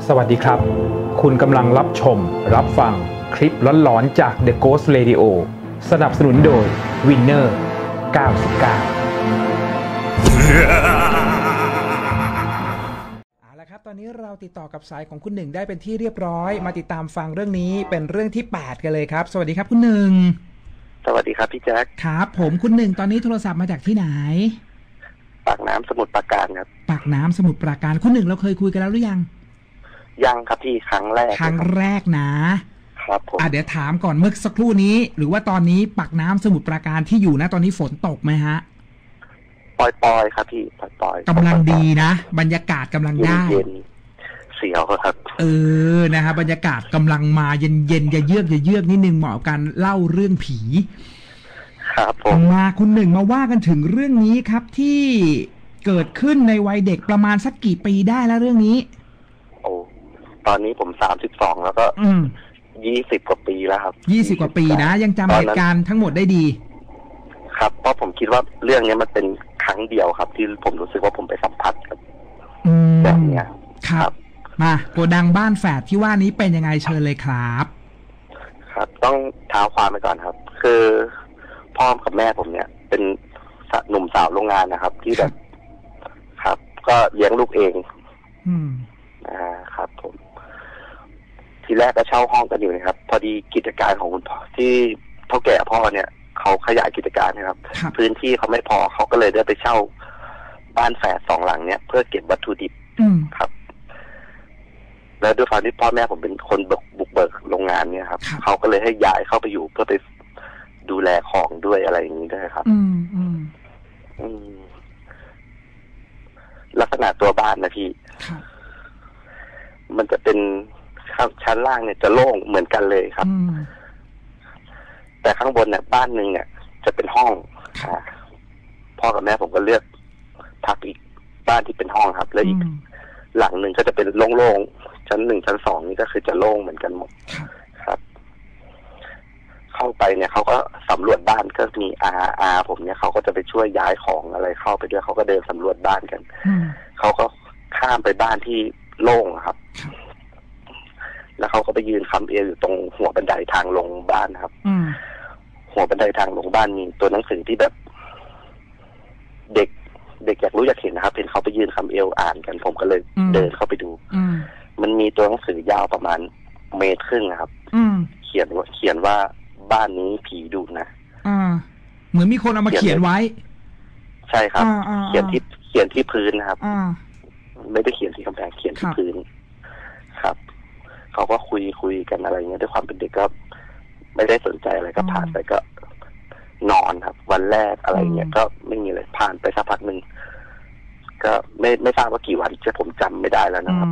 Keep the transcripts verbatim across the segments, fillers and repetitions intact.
สวัสดีครับคุณกำลังรับชมรับฟังคลิปหลอนๆจาก The Ghost Radio สนับสนุนโดย Winner เก้าสิบเก้าเอาละครับตอนนี้เราติดต่อกับสายของคุณหนึ่งได้เป็นที่เรียบร้อยมาติดตามฟังเรื่องนี้เป็นเรื่องที่แปดกันเลยครับสวัสดีครับคุณหนึ่งสวัสดีครับพี่แจ๊คครับผมคุณหนึ่งตอนนี้โทรศัพท์มาจากที่ไหนปากน้ำสมุทรปราการครับปากน้ำสมุทรปราการคุณหนึ่งเราเคยคุยกันแล้วหรือยังยังครับพี่ครั้งแรกครั้งแรกนะครับผมอ่ะเดี๋ยวถามก่อนเมื่อสักครู่นี้หรือว่าตอนนี้ปากน้ำสมุทรปราการที่อยู่นะตอนนี้ฝนตกไหมฮะปล่อยๆครับพี่ปล่อยๆกำลังดีนะบรรยากาศกำลังได้เย็นเสียวครับเออนะฮะบรรยากาศกำลังมาเย็นๆอย่าเยือกอย่าเยือกนิดนึงเหมาะกับการเล่าเรื่องผีครับผมมาคุณหนึ่งมาว่ากันถึงเรื่องนี้ครับที่เกิดขึ้นในวัยเด็กประมาณสักกี่ปีได้แล้วเรื่องนี้โอ้ตอนนี้ผมสามสิบสองแล้วก็ยี่สิบกว่าปีแล้วครับยี่สิบกว่าปีนะยังจำเหตุการณ์ทั้งหมดได้ดีครับเพราะผมคิดว่าเรื่องนี้มันเป็นครั้งเดียวครับที่ผมรู้สึกว่าผมไปสัมผัสกับแบบนี้ครับมาโกดังบ้านแฝดที่ว่านี้เป็นยังไงเชิญเลยครับครับต้องเท้าความไปก่อนครับคือพ่อกับแม่ผมเนี่ยเป็นหนุ่มสาวโรงงานนะครับที่แบบครับก็เลี้ยงลูกเองอืมอ่าครับผมทีแรกก็เช่าห้องกันอยู่นะครับพอดีกิจการของคุณพ่อที่เท่าแก่พ่อเนี่ยเขาขยายกิจการนะครับพื้นที่เขาไม่พอเขาก็เลยได้ไปเช่าบ้านแฝดสองหลังเนี่ยเพื่อเก็บวัตถุดิบครับแล้วด้วยความที่พ่อแม่ผมเป็นคนบุกเบิกโรงงานเนี่ยครับเขาก็เลยให้ย้ายเข้าไปอยู่เพื่อไปดูแลของด้วยอะไรอย่างนี้ด้วยครับอืมอืมอืมลักษณะตัวบ้านนะพี่มันจะเป็นชั้นล่างเนี่ยจะโล่งเหมือนกันเลยครับแต่ข้างบนเนี่ยบ้านหนึ่งเนี่ยจะเป็นห้องพ่อกับแม่ผมก็เลือกพักอีกบ้านที่เป็นห้องครับแล้วอีกหลังหนึ่งก็จะเป็นโล่งๆชั้นหนึ่งชั้นสองนี่ก็คือจะโล่งเหมือนกันหมดครับเข้าไปเนี่ยเขาก็สำรวจบ้านก็มีอาอาผมเนี่ยเขาก็จะไปช่วยย้ายของอะไรเข้าไปด้วยเขาก็เดินสำรวจบ้านกันเขาก็ข้ามไปบ้านที่โล่งครับแล้วเขาก็ไปยืนคำเอวอยู่ตรงหัวบันไดทางลงบ้านครับหัวบันไดทางลงบ้านมีตัวหนังสือที่แบบเด็กเด็กอยากรู้อยากเห็นนะครับเห็นเขาไปยืนคำเอวอ่านกันผมก็เลยเดินเข้าไปดูมันมีตัวหนังสือยาวประมาณเมตรครึ่งครับเขียนว่าเขียนว่าบ้านนี้ผีดุนะอ่าเหมือนมีคนเอามาเขียนไว้ใช่ครับเขียนที่เขียนที่พื้นนะครับไม่ได้เขียนที่กำแพงเขียนที่พื้นครับเขาก็คุยคุยกันอะไรเงี้ยด้วยความเป็นเด็กก็ไม่ได้สนใจอะไรก็ผ่านไปก็นอนครับวันแรกอะไรเงี้ยก็ไม่มีอะไรผ่านไปสักพักหนึ่งก็ไม่ไม่ทราบว่ากี่วันจะผมจำไม่ได้แล้วนะครับ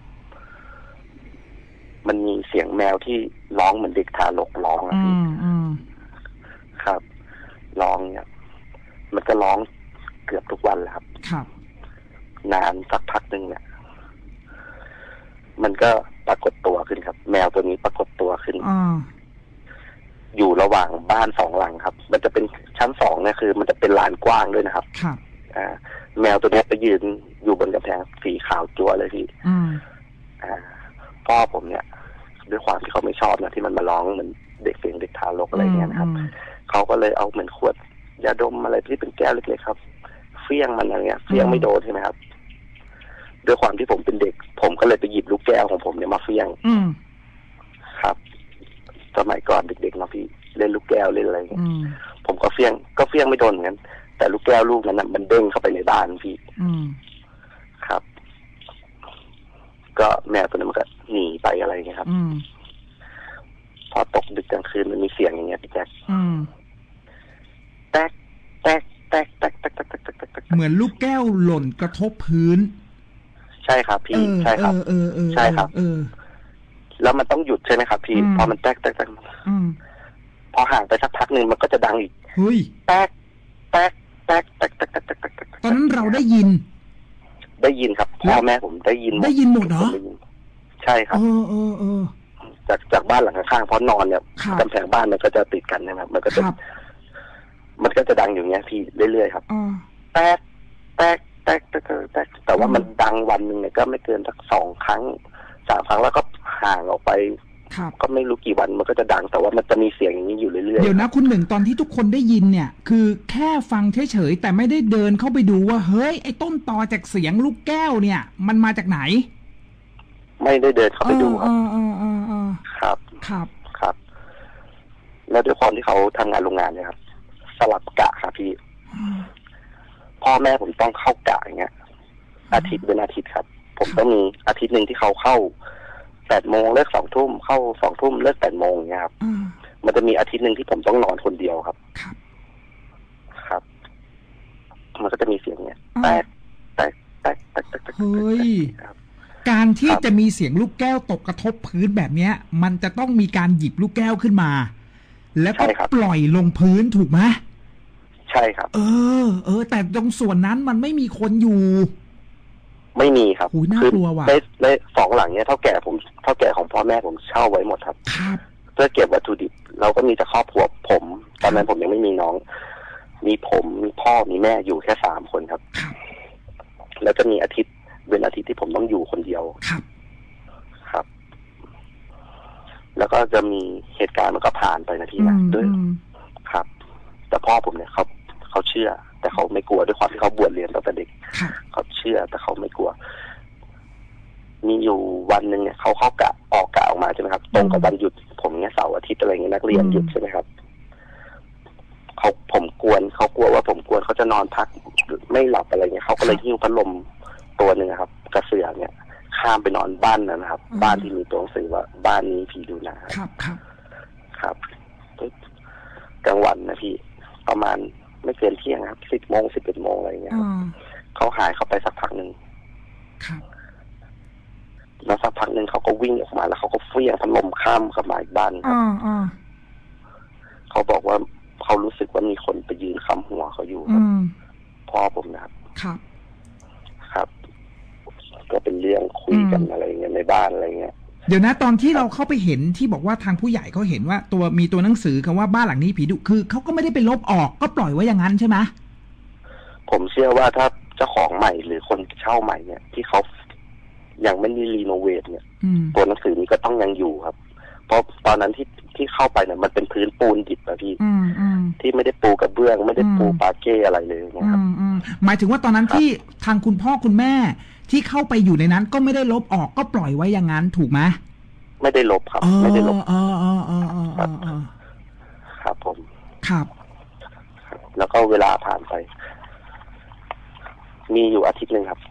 มันมีเสียงแมวที่ร้องเหมือนเด็กทารกร้องอะพี่ครับร้องเนี่ยมันก็ร้องเกือบทุกวันแล้วครับนานสักพักหนึ่งเนี่ยมันก็ปรากฏตัวขึ้นครับแมวตัวนี้ปรากฏตัวขึ้นอยู่ระหว่างบ้านสองหลังครับมันจะเป็นชั้นสองเนี่ยคือมันจะเป็นลานกว้างด้วยนะครับอ่าแมวตัวนี้ไปยืนอยู่บนกำแพงสีขาวจั๊วเลยพี่อ่าพ่อผมเนี่ยด้วยความที่เขาไม่ชอบนะที่มันมาร้องเหมือนเด็กเสียงเด็กทารกอะไรเงี้ยนะครับเขาก็เลยเอาเหมือนขวดยาดมอะไรที่เป็นแก้วเล็กๆครับเฟี้ยงมันอะไรเงี้ยเฟี้ยงไม่โดนใช่ไหมครับด้วยความที่ผมเป็นเด็กผมก็เลยไปหยิบลูกแก้วของผมเนี่ยมาเฟี้ยงครับสมัยก่อนเด็กๆเนาะพี่เล่นลูกแก้วเล่นอะไรเงี้ยผมก็เฟี้ยงก็เฟี้ยงไม่โดนเหมือนกันแต่ลูกแก้วลูกนั้นมันเด้งเข้าไปในบ้านพี่ครับก็แมวตัวนั้นมันก็หนีไปอะไรเงี้ยครับพอตกดึกกลางคืนมันมีเสียงอย่างเงี้ยพี่แจ๊คแตกแตกแตกแตกแตกแตกแตกแตกแตกเหมือนลูกแก้วหล่นกระทบพื้นใช่ครับพี่ใช่ครับใช่ครับแล้วมันต้องหยุดใช่ไหมครับพี่พอมันแตกแตกแตกพอห่างไปสักพักหนึ่งมันก็จะดังอีกเฮ้ยแตกแตกแตกแตกแตกแตกแตกแตกตอนนั้นเราได้ยินได้ยินครับพ่อแม่ผมได้ยินได้ยินหมดเหรอใช่ครับเออเออเออจากจากบ้านหลังข้างๆเพราะนอนเนี่ยกำแพงบ้านมันก็จะติดกันนะครับมันก็จะมันก็จะดังอยู่เงี้ยพี่เรื่อยๆครับแตกแตกแตกแตกแตกแต่ว่ามันดังวันหนึ่งเนี่ยก็ไม่เกินสักสองครั้งสามครั้งแล้วก็ห่างออกไปก็ไม่รู้กี่วันมันก็จะดังแต่ว่ามันจะมีเสียงอย่างนี้อยู่เรื่อยๆเดี๋ยวนะคุณหนึ่งตอนที่ทุกคนได้ยินเนี่ยคือแค่ฟังเฉยๆแต่ไม่ได้เดินเข้าไปดูว่าเฮ้ยไอ้ต้นตอจากเสียงลูกแก้วเนี่ยมันมาจากไหนไม่ได้เดินเข้าไปดูครับครับครับครับแล้วด้วยความที่เขาทำงานโรงงานเนี่ยครับสลับกะครับพี่พ่อแม่ผมต้องเข้ากะอย่างเงี้ยอาทิตย์เป็นอาทิตย์ครับผมต้องมีอาทิตย์หนึ่งที่เขาเข้าแปดโมงเลิกสองทุ่มเข้าสองทุ่มเลิกแปดโมงเงี้ยครับมันจะมีอาทิตย์หนึ่งที่ผมต้องนอนคนเดียวครับครับมันก็จะมีเสียงเนี้ยแตกแตกแตกแตกแตกเฮ้ยการที่จะมีเสียงลูกแก้วตกกระทบพื้นแบบเนี้ยมันจะต้องมีการหยิบลูกแก้วขึ้นมาแล้วก็ปล่อยลงพื้นถูกไหมใช่ครับเออเออแต่ตรงส่วนนั้นมันไม่มีคนอยู่ไม่มีครับน่ากลัวว่ะในในสองหลังเนี้ยเท่าแก่ผมเท่าแก่ของพ่อแม่ผมเช่าไว้หมดครับครับเพื่อเก็บวัตถุดิบเราก็มีแต่ครอบครัวผมตอนนั้นผมยังไม่มีน้องมีผมมีพ่อมีแม่อยู่แค่สามคนครับแล้วจะมีอาทิตย์เป็นอาทิตย์ที่ผมต้องอยู่คนเดียวครับครับแล้วก็จะมีเหตุการณ์มันก็ผ่านไปนาทีนะด้วยครับแต่พ่อผมเนี่ยเขาเขาเชื่อแต่เขาไม่กลัวด้วยความที่เขาบวชเรียนตั้งแต่เด็กเขาเชื่อแต่เขาไม่กลัวมีอยู่วันหนึ่งเนี่ยเขาเข้ากะออกกะออกมาใช่ไหมครับตรงกับวันหยุดผมเนี่ยเสาร์อาทิตย์อะไรเงี้ยนักเรียนหยุดใช่ไหมครับเขาผมกวนเขากลัวว่าผมกวนเขาจะนอนพักไม่หลับอะไรเงี้ยเขาก็เลยหิ้วพัดลมตัวหนึ่งครับกระเสือเนี่ยข้ามไปนอนบ้านนะครับบ้านที่มีตัวหนังสือว่าบ้านนี้ผีดูหนังครับครับครับกลางวันนะพี่ประมาณไม่เกินเที่ยงครับสิบโมงสิบเอ็ดโมงอะไรเงี้ยเขาหายเข้าไปสักพักหนึ่งแล้วสักพักหนึ่งเขาก็วิ่งออกมาแล้วเขาก็เฟี้ยงพัดลมข้ามเข้ามาอีกบ้านครับเขาบอกว่าเขารู้สึกว่ามีคนไปยืนค้ำหัวเขาอยู่ครับพ่อผมนะครับครับครับก็เป็นเรื่องคุยกันอะไรเงี้ยในบ้านอะไรเงี้ยเดี๋ยวนะตอนที่เราเข้าไปเห็นที่บอกว่าทางผู้ใหญ่เขาเห็นว่าตัวมีตัวหนังสือคำว่าบ้านหลังนี้ผีดุคือเขาก็ไม่ได้ไปลบออกก็ปล่อยไว้อย่างนั้นใช่ไหมผมเชื่อว่าถ้าเจ้าของใหม่หรือคนเช่าใหม่เนี่ยที่เขายังไม่ได้รีโนเวทเนี่ยตัวหนังสือนี้ก็ต้องยังอยู่ครับเพราะตอนนั้นที่ที่เข้าไปเนี่ยมันเป็นพื้นปูนดิบนะพี่ที่ไม่ได้ปูกระเบื้องไม่ได้ปูปาเก้อะไรเลยนะครับหมายถึงว่าตอนนั้นที่ทางคุณพ่อคุณแม่ที่เข้าไปอยู่ในนั้นก็ไม่ได้ลบออกก็ปล่อยไว้อย่างนั้นถูกไหมไม่ได้ลบครับไม่ได้ลบอ๋ออ๋ออ๋ออ๋อครับผมครับแล้วก็เวลาผ่านไปมีอยู่อาทิตย์หนึ่งครับ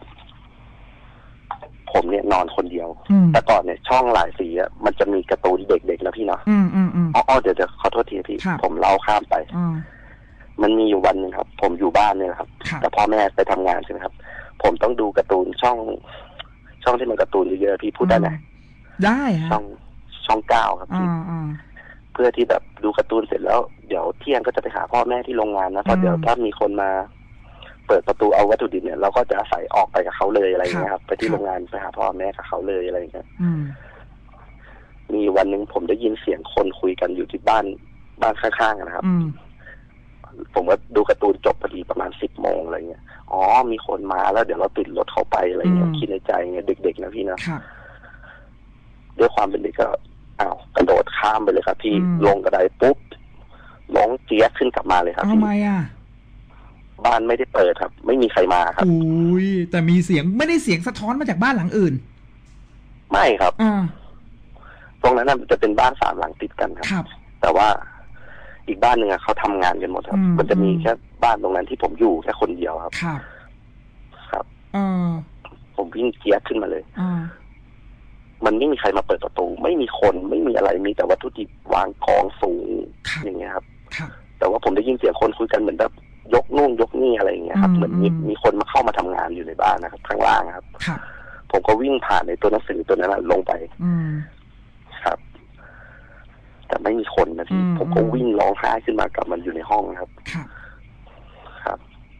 ผมเนี่ยนอนคนเดียวแต่ก่อนเนี่ยช่องหลายสีอ่ะมันจะมีการ์ตูนเด็กๆนะพี่เนาะอ๋อเดี๋ยวจะขอโทษทีพี่ผมเล่าข้ามไปมันมีอยู่วันหนึ่งครับผมอยู่บ้านเนี่ยครับแต่พ่อแม่ไปทำงานใช่ไหมครับผมต้องดูการ์ตูนช่องช่องที่มันการ์ตูนเยอะๆพี่พูดได้ไหมได้ฮะช่องช่องเก้าครับพี่เพื่อที่แบบดูการ์ตูนเสร็จแล้วเดี๋ยวเที่ยงก็จะไปหาพ่อแม่ที่โรงงานนะเพราะเดี๋ยวถ้ามีคนมาเปิดประตูเอาวัตถุดิบเนี่ยเราก็จะอาศัยออกไปกับเขาเลยอะไรเงี้ยครับไปที่โรงงานไปหาพ่อแม่กับเขาเลยอะไรเงี้ยมีวันหนึ่งผมได้ยินเสียงคนคุยกันอยู่ที่บ้านบ้านข้างๆนะครับผมว่าดูการ์ตูนจบพอดีประมาณสิบโมงอะไรเงี้ยอ๋อมีคนมาแล้วเดี๋ยวเราติดรถเข้าไปอะไรเงี้ยคิดในใจเงี้ยเด็กๆนะพี่นะด้วยความเป็นเด็กก็อ้าวกระโดดข้ามไปเลยครับพี่ลงกระไดปุ๊บร้องเจี๊ยบขึ้นกลับมาเลยครับทำไมอ่ะบ้านไม่ได้เปิดครับไม่มีใครมาครับอุ้ยแต่มีเสียงไม่ได้เสียงสะท้อนมาจากบ้านหลังอื่นไม่ครับตรงนั้นมันจะเป็นบ้านสามหลังติดกันครับแต่ว่าอีกบ้านหนึ่งอะเขาทำงานกันหมดครับมันจะมีแค่บ้านตรงนั้นที่ผมอยู่แค่คนเดียวครับครับครับผมวิ่งเจี๊ยบขึ้นมาเลยมันไม่มีใครมาเปิดประตูไม่มีคนไม่มีอะไรมีแต่วัตถุดิบวางกองสูงอย่างเงี้ยครับแต่ว่าผมได้ยินเสียงคนคุยกันเหมือนแบบยกนู่นยกนี่อะไรอย่างเงี้ยครับเหมือนมีมีคนมาเข้ามาทำงานอยู่ในบ้านนะครับข้างล่างครับผมก็วิ่งผ่านในตัวหนังสือตัวนั้นลงไปครับแต่ไม่มีคนนะพี่ผมก็วิ่งร้องไห้ขึ้นมากับมันอยู่ในห้องครับครับ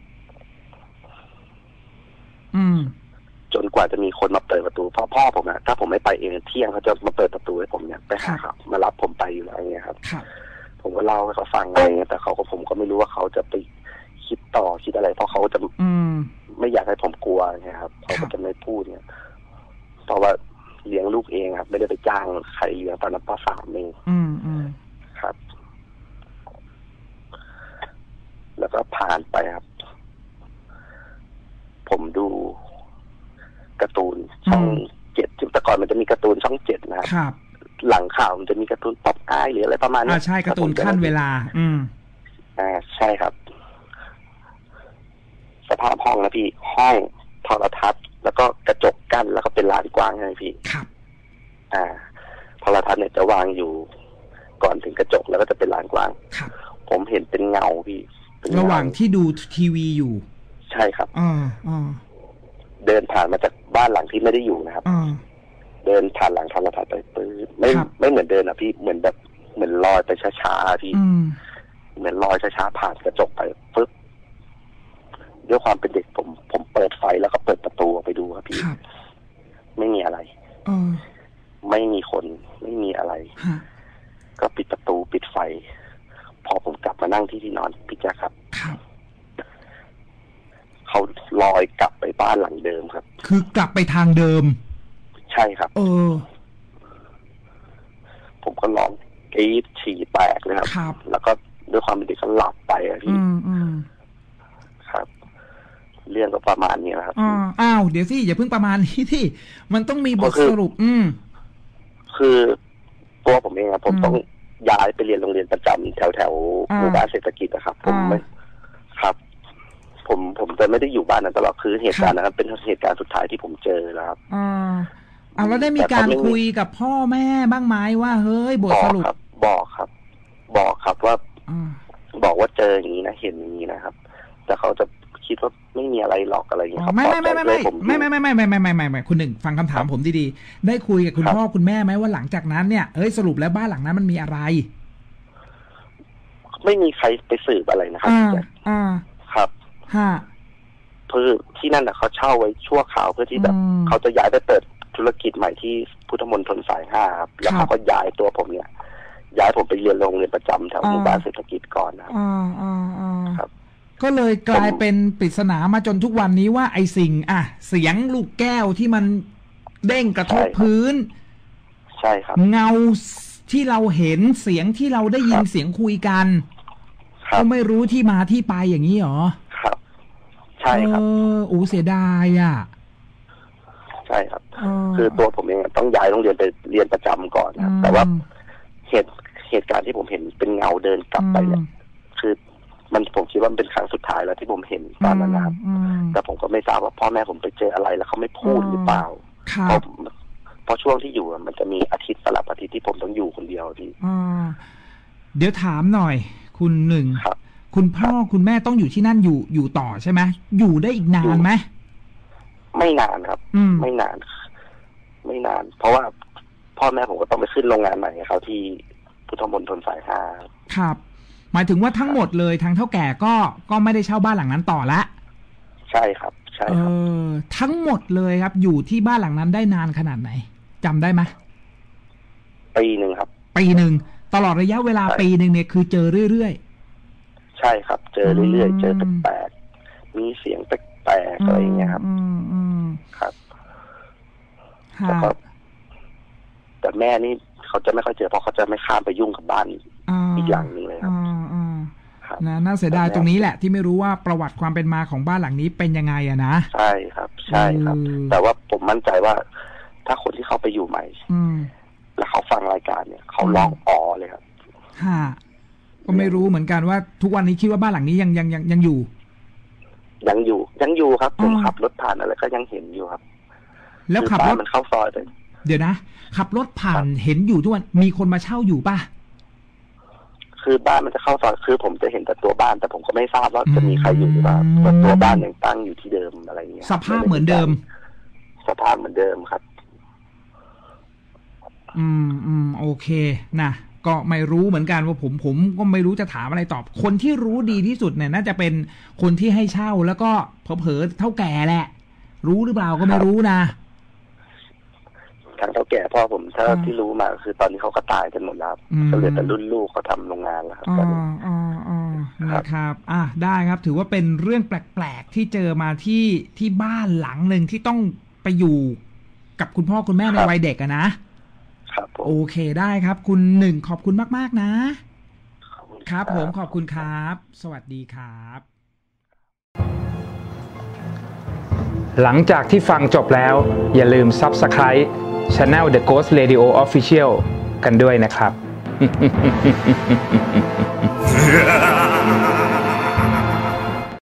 จนกว่าจะมีคนมาเปิดประตูพ่อพ่อผมนะถ้าผมไม่ไปเองเที่ยงเขาจะมาเปิดประตูให้ผมเนี่ยไปหาครับมารับผมไปอยู่แล้วอย่างเงี้ยครับผมก็เล่าให้เขาฟังอะไรเงี้ยแต่เขาก็ผมก็ไม่รู้ว่าเขาจะไปคิดต่อคิดอะไรเพราะเขาจะไม่อยากให้ผมกลัวไงครับเขาก็จะไม่พูดเนี่ยเพราะว่าเลี้ยงลูกเองครับไม่ได้ไปจ้างใครเลี้ยงตอนนั้นป.สามเองอืมอืมครับ แล้วก็ผ่านไปครับผมดูการ์ตูนช่องเจ็ดแต่ก่อนมันจะมีการ์ตูนช่องเจ็ดนะครับหลังข่าวมันจะมีการ์ตูนป๊อปอายหรืออะไรประมาณนี้อ่าใช่การ์ตูนขั้นเวลา อืมอ่าใช่ครับสภาพห้องนะพี่ห้องโทรทัศน์แล้วก็กระจกกั้นแล้วก็เป็นลานกว้างใช่ไหมพี่ครับอ่าโทรทัศน์เนี่ยจะวางอยู่ก่อนถึงกระจกแล้วก็จะเป็นลานกว้างครับผมเห็นเป็นเงาพี่ระหว่างที่ดูทีวีอยู่ใช่ครับอ่าอ่าเดินผ่านมาจากบ้านหลังที่ไม่ได้อยู่นะครับอ่าเดินผ่านหลังโทรทัศน์ไปปื้ดไม่ไม่เหมือนเดินอ่ะพี่เหมือนแบบเหมือนลอยไปช้าๆพี่เหมือนลอยช้าๆผ่านกระจกไปปึ๊บด้วยความเป็นเด็กผมผมเปิดไฟแล้วก็เปิดประตูออกไปดูครับพี่ไม่มีอะไรไม่มีคนไม่มีอะไรก็ปิดประตูปิดไฟพอผมกลับมานั่งที่ที่นอนพี่แจ๊คครับเขาลอยกลับไปบ้านหลังเดิมครับคือกลับไปทางเดิมใช่ครับเออผมก็ร้องกรี๊ดฉี่แตกเลยครับแล้วก็ด้วยความเป็นเด็กก็หลับไปอะพี่ครับเรื่องก็ประมาณนี้นะครับอ้าวเดี๋ยวสิอย่าเพิ่งประมาณนี้ที่มันต้องมีบทสรุปอืมคือตัวผมเองครับผมต้องย้ายไปเรียนโรงเรียนประจำแถวแถวหมู่บ้านเศรษฐกิจนะครับผมไม่ครับผมผมจะไม่ได้อยู่บ้านนั้นตลอดคือเหตุการณ์นั้นเป็นเหตุการณ์สุดท้ายที่ผมเจอแล้วครับอ่าอ่าแล้วได้มีการคุยกับพ่อแม่บ้างไหมว่าเฮ้ยบทสรุปบอกครับบอกครับว่าบอกว่าเจออย่างนี้นะเห็นอย่างนี้นะครับแต่เขาจะคิดว่าไม่มีอะไรหรอกอะไรอย่างนี้ครับไม่ไม่ไม่ไม่ไม่ไม่ไม่ไม่ไม่ไม่ไม่ไม่ไม่ไม่คุณหนึ่งฟังคำถามผมดีๆได้คุยกับคุณพ่อคุณแม่ไหมว่าหลังจากนั้นเนี่ยเอ้ยสรุปแล้วบ้านหลังนั้นมันมีอะไรไม่มีใครไปสืบอะไรนะครับอ่าครับฮะเพื่อที่นั่นนะเขาเช่าไว้ชั่วคราวเพื่อที่แบบเขาจะย้ายไปเปิดธุรกิจใหม่ที่พุทธมณฑลสายห้าครับแล้วเขาก็ย้ายตัวผมเนี่ยย้ายผมไปเรียนโรงเรียนประจำแถวหมู่บ้านเศรษฐกิจก่อนนะครับก็เลยกลายเป็นปริศนามาจนทุกวันนี้ว่าไอ้สิ่งอ่ะเสียงลูกแก้วที่มันเด้งกระทบพื้นใช่ครับเงาที่เราเห็นเสียงที่เราได้ยินเสียงคุยกันก็ไม่รู้ที่มาที่ไปอย่างนี้หรอครับใช่ครับเออโอ้เสียดายอ่ะใช่ครับคือตัวผมเองต้องย้ายโรงเรียนไปเรียนประจำก่อนครับแต่ว่าเหตุเหตุการณ์ที่ผมเห็นเป็นเงาเดินกลับไปเนี่ยคือมันผมคิดว่ามันเป็นครั้งสุดท้ายแล้วที่ผมเห็นตอนนั้นนะครับแต่ผมก็ไม่ทราบว่าพ่อแม่ผมไปเจออะไรแล้วเขาไม่พูดหรือเปล่าเพราะเพราะช่วงที่อยู่มันจะมีอาทิตย์สลับอาทิตย์ที่ผมต้องอยู่คนเดียวพี่เดี๋ยวถามหน่อยคุณหนึ่งคุณพ่อคุณแม่ต้องอยู่ที่นั่นอยู่อยู่ต่อใช่ไหมอยู่ได้อีกนานไหมไม่นานครับไม่นานไม่นานเพราะว่าพ่อแม่ผมก็ต้องไปขึ้นโรงงานใหม่เขาที่พุทธมณฑลสายห้าครับหมายถึงว่าทั้งหมดเลยทางเท่าแก่ก็ก็ไม่ได้เช่าบ้านหลังนั้นต่อละใช่ครับใช่ครับเออทั้งหมดเลยครับอยู่ที่บ้านหลังนั้นได้นานขนาดไหนจำได้ไหมปีหนึ่งครับปีหนึ่งตลอดระยะเวลาปีหนึ่งเนี่ยคือเจอเรื่อยๆใช่ครับเจอเรื่อยๆเจอแปลกๆมีเสียงแปลกๆอะไรอย่างเงี้ยครับครับแล้วก็แต่แม่นี่เขาจะไม่ค่อยเจอเพราะเขาจะไม่ข้ามไปยุ่งกับบ้านอีกหลังนึงเลยครับนะน่าเสียดายตรงนี้แหละที่ไม่รู้ว่าประวัติความเป็นมาของบ้านหลังนี้เป็นยังไงอะนะใช่ครับใช่ครับแต่ว่าผมมั่นใจว่าถ้าคนที่เขาไปอยู่ใหม่แล้วเขาฟังรายการเนี่ยเขาร้องอ๋อเลยครับฮะก็ไม่รู้เหมือนกันว่าทุกวันนี้คิดว่าบ้านหลังนี้ยังยังยังยังอยู่ยังอยู่ยังอยู่ครับผมขับรถผ่านอะไรก็ยังเห็นอยู่ครับแล้วขับรถมันเข้าซอยไปเดี๋ยวนะขับรถผ่านเห็นอยู่ทุกวันมีคนมาเช่าอยู่ป่ะคือบ้านมันจะเข้าซอยคือผมจะเห็นแต่ตัวบ้านแต่ผมก็ไม่ทราบว่าจะมีใครอยู่หรือเปล่าตัวบ้านยังตั้งอยู่ที่เดิมอะไรอย่างเงี้ยสภาพเหมือนเดิมสภาพเหมือนเดิมครับอืมอืมโอเคนะก็ไม่รู้เหมือนกันว่าผมผมก็ไม่รู้จะถามอะไรตอบคนที่รู้ดีที่สุดเนี่ยน่าจะเป็นคนที่ให้เช่าแล้วก็เผลอๆเท่าแก่แหละรู้หรือเปล่าก็ไม่รู้นะทางเท่าแก่พ่อผมถ้าที่รู้มาคือตอนนี้เขาก็ตายกันหมดแล้วก็เหลือแต่รุ่นลูกเขาทำโรงงานแล้วครับอ๋ออ๋ออ๋อนะครับอ่ะได้ครับถือว่าเป็นเรื่องแปลกๆที่เจอมาที่ที่บ้านหลังหนึ่งที่ต้องไปอยู่กับคุณพ่อคุณแม่ในวัยเด็กอะนะครับโอเคได้ครับคุณหนึ่งขอบคุณมากๆนะครับผมขอบคุณครับสวัสดีครับหลังจากที่ฟังจบแล้วอย่าลืม Subscribe Channel The Ghost Radio Official กันด้วยนะครับ